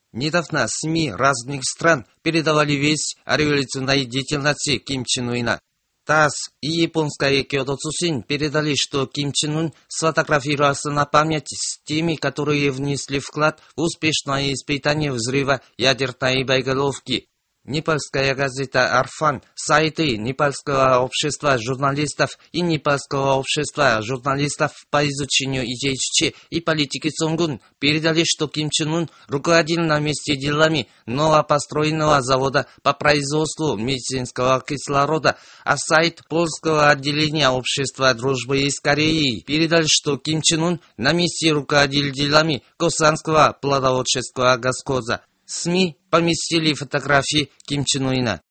Недавно СМИ разных стран передавали весь о революционной деятельности Ким Чен Ына. ТАСС и японская Кёдо Цусин передали, что Ким Чен Ын сфотографировался на память с теми, которые внесли вклад в успешное испытание взрыва ядерной боеголовки. Непальская газета «Арфан», сайты Непальского общества журналистов и Непальского общества журналистов по изучению идей ЧЧ и политики Сонгун передали, что Ким Чен Ын руководил на месте делами новопостроенного завода по производству медицинского кислорода, а сайт польского отделения общества дружбы из Кореи передал, что Ким Чен Ын на месте руководил делами Косанского плодоводческого госпоза. СМИ поместили фотографии Ким Чен Ына.